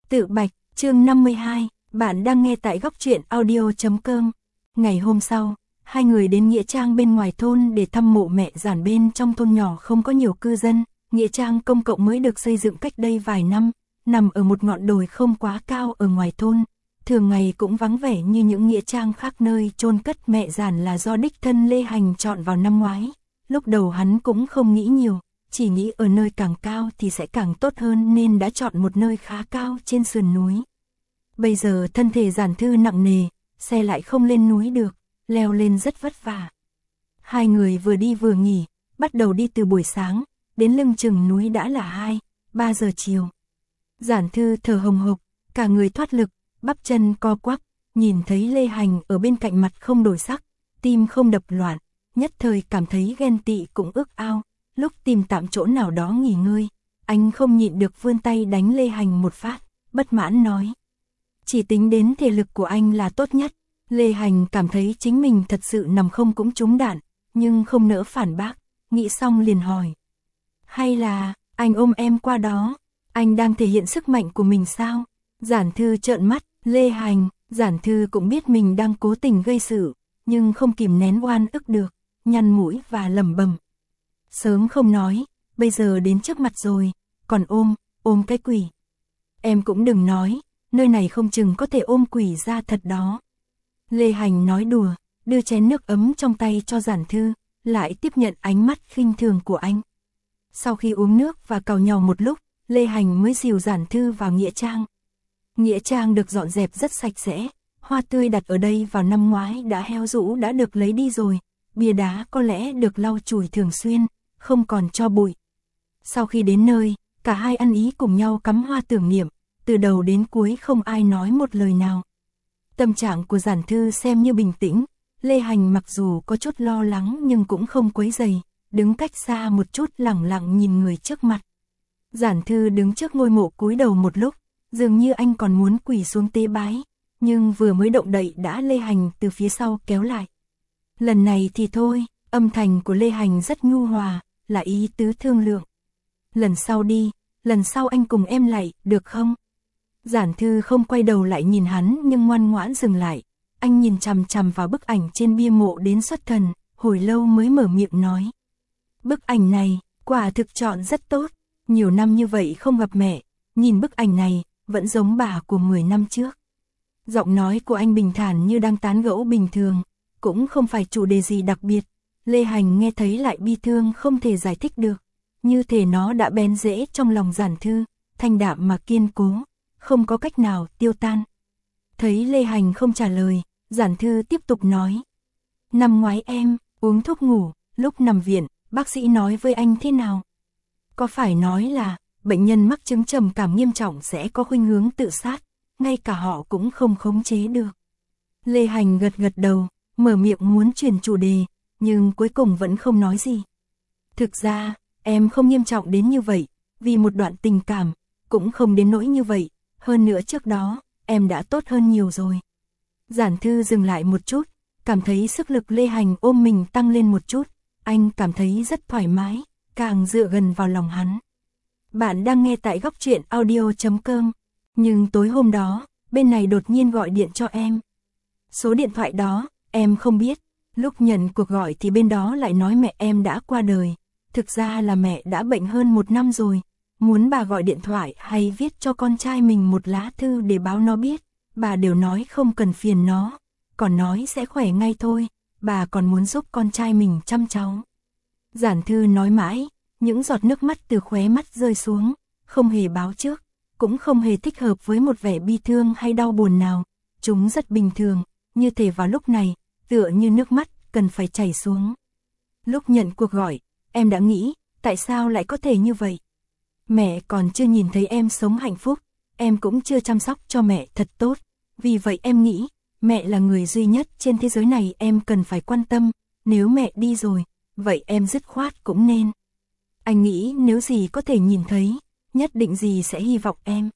Tự Bạch, chương 52, bạn đang nghe tại góc truyện audio.com. Ngày hôm sau, hai người đến nghĩa trang bên ngoài thôn để thăm mộ mẹ Giản. Bên trong thôn nhỏ không có nhiều cư dân, nghĩa trang công cộng mới được xây dựng cách đây vài năm, nằm ở một ngọn đồi không quá cao ở ngoài thôn. Thường ngày cũng vắng vẻ như những nghĩa trang khác. Nơi chôn cất mẹ Giản là do đích thân Lê Hành chọn vào năm ngoái. Lúc đầu hắn cũng không nghĩ nhiều, chỉ nghĩ ở nơi càng cao thì sẽ càng tốt hơn nên đã chọn một nơi khá cao trên sườn núi. Bây giờ thân thể Giản Thư nặng nề, xe lại không lên núi được, leo lên rất vất vả. Hai người vừa đi vừa nghỉ, bắt đầu đi từ buổi sáng, đến lưng chừng núi đã là 2-3 giờ chiều. Giản Thư thở hồng hộc, cả người thoát lực, bắp chân co quắp, nhìn thấy Lê Hành ở bên cạnh mặt không đổi sắc, tim không đập loạn, nhất thời cảm thấy ghen tị cũng ước ao. Lúc tìm tạm chỗ nào đó nghỉ ngơi, anh không nhịn được vươn tay đánh Lê Hành một phát, bất mãn nói. Chỉ tính đến thể lực của anh là tốt nhất. Lê Hành cảm thấy chính mình thật sự nằm không cũng trúng đạn, nhưng không nỡ phản bác, nghĩ xong liền hỏi. Hay là, anh ôm em qua đó, anh đang thể hiện sức mạnh của mình sao? Giản Thư trợn mắt, Lê Hành, Giản Thư cũng biết mình đang cố tình gây sự, nhưng không kìm nén oan ức được, nhăn mũi và lẩm bẩm. Sớm không nói, bây giờ đến trước mặt rồi, còn ôm cái quỷ. Em cũng đừng nói, nơi này không chừng có thể ôm quỷ ra thật đó. Lê Hành nói đùa, đưa chén nước ấm trong tay cho Giản Thư, lại tiếp nhận ánh mắt khinh thường của anh. Sau khi uống nước và cào nhàu một lúc, Lê Hành mới dìu Giản Thư vào nghĩa trang. Nghĩa trang được dọn dẹp rất sạch sẽ, hoa tươi đặt ở đây vào năm ngoái đã héo rũ đã được lấy đi rồi, bia đá có lẽ được lau chùi thường xuyên, không còn tro bụi. Sau khi đến nơi, cả hai ăn ý cùng nhau cắm hoa tưởng niệm, từ đầu đến cuối không ai nói một lời nào. Tâm trạng của Giản Thư xem như bình tĩnh, Lê Hành mặc dù có chút lo lắng nhưng cũng không quấy rầy, đứng cách xa một chút lẳng lặng nhìn người trước mặt. Giản Thư đứng trước ngôi mộ cúi đầu một lúc, dường như anh còn muốn quỳ xuống tế bái, nhưng vừa mới động đậy đã Lê Hành từ phía sau kéo lại. Lần này thì thôi, âm thanh của Lê Hành rất nhu hòa, là ý tứ thương lượng. Lần sau đi, lần sau anh cùng em lại, được không? Giản Thư không quay đầu lại nhìn hắn nhưng ngoan ngoãn dừng lại. Anh nhìn chằm chằm vào bức ảnh trên bia mộ đến xuất thần, hồi lâu mới mở miệng nói. Bức ảnh này, quả thực chọn rất tốt. Nhiều năm như vậy không gặp mẹ, nhìn bức ảnh này, vẫn giống bà của 10 năm trước. Giọng nói của anh bình thản như đang tán gẫu bình thường, cũng không phải chủ đề gì đặc biệt. Lê Hành nghe thấy lại bi thương không thể giải thích được, như thể nó đã bén rễ trong lòng Giản Thư, thanh đạm mà kiên cố, không có cách nào tiêu tan. Thấy Lê Hành không trả lời, Giản Thư tiếp tục nói. Năm ngoái em uống thuốc ngủ, lúc nằm viện, bác sĩ nói với anh thế nào? Có phải nói là bệnh nhân mắc chứng trầm cảm nghiêm trọng sẽ có khuynh hướng tự sát, ngay cả họ cũng không khống chế được. Lê Hành gật gật đầu, mở miệng muốn chuyển chủ đề, nhưng cuối cùng vẫn không nói gì. Thực ra, em không nghiêm trọng đến như vậy, vì một đoạn tình cảm, cũng không đến nỗi như vậy, hơn nữa trước đó, em đã tốt hơn nhiều rồi. Giản Thư dừng lại một chút, cảm thấy sức lực Lê Hành ôm mình tăng lên một chút, anh cảm thấy rất thoải mái, càng dựa gần vào lòng hắn. Bạn đang nghe tại góc truyện audio.com, nhưng tối hôm đó, bên này đột nhiên gọi điện cho em. Số điện thoại đó, em không biết, lúc nhận cuộc gọi thì bên đó lại nói mẹ em đã qua đời. Thực ra là mẹ đã bệnh hơn 1 năm rồi, muốn bà gọi điện thoại hay viết cho con trai mình một lá thư để báo nó biết, bà đều nói không cần phiền nó, còn nói sẽ khỏe ngay thôi, bà còn muốn giúp con trai mình chăm cháu. Giản Thư nói mãi, những giọt nước mắt từ khóe mắt rơi xuống, không hề báo trước, cũng không hề thích hợp với một vẻ bi thương hay đau buồn nào, chúng rất bình thường, như thể vào lúc này, tựa như nước mắt cần phải chảy xuống. Lúc nhận cuộc gọi, em đã nghĩ, tại sao lại có thể như vậy? Mẹ còn chưa nhìn thấy em sống hạnh phúc, em cũng chưa chăm sóc cho mẹ thật tốt, vì vậy em nghĩ, mẹ là người duy nhất trên thế giới này em cần phải quan tâm, nếu mẹ đi rồi, vậy em dứt khoát cũng nên. Anh nghĩ nếu gì có thể nhìn thấy, nhất định gì sẽ hy vọng em.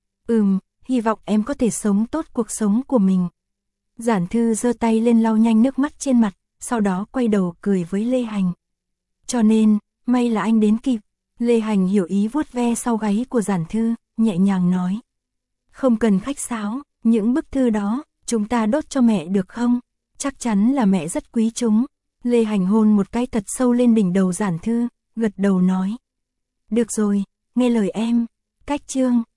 Hy vọng em có thể sống tốt cuộc sống của mình. Giản Thư giơ tay lên lau nhanh nước mắt trên mặt, sau đó quay đầu cười với Lê Hành. Cho nên, may là anh đến kịp. Lê Hành hiểu ý vuốt ve sau gáy của Giản Thư, nhẹ nhàng nói. Không cần khách sáo, những bức thư đó, chúng ta đốt cho mẹ được không? Chắc chắn là mẹ rất quý chúng. Lê Hành hôn một cái thật sâu lên đỉnh đầu Giản Thư, gật đầu nói. Được rồi, nghe lời em. Cách chương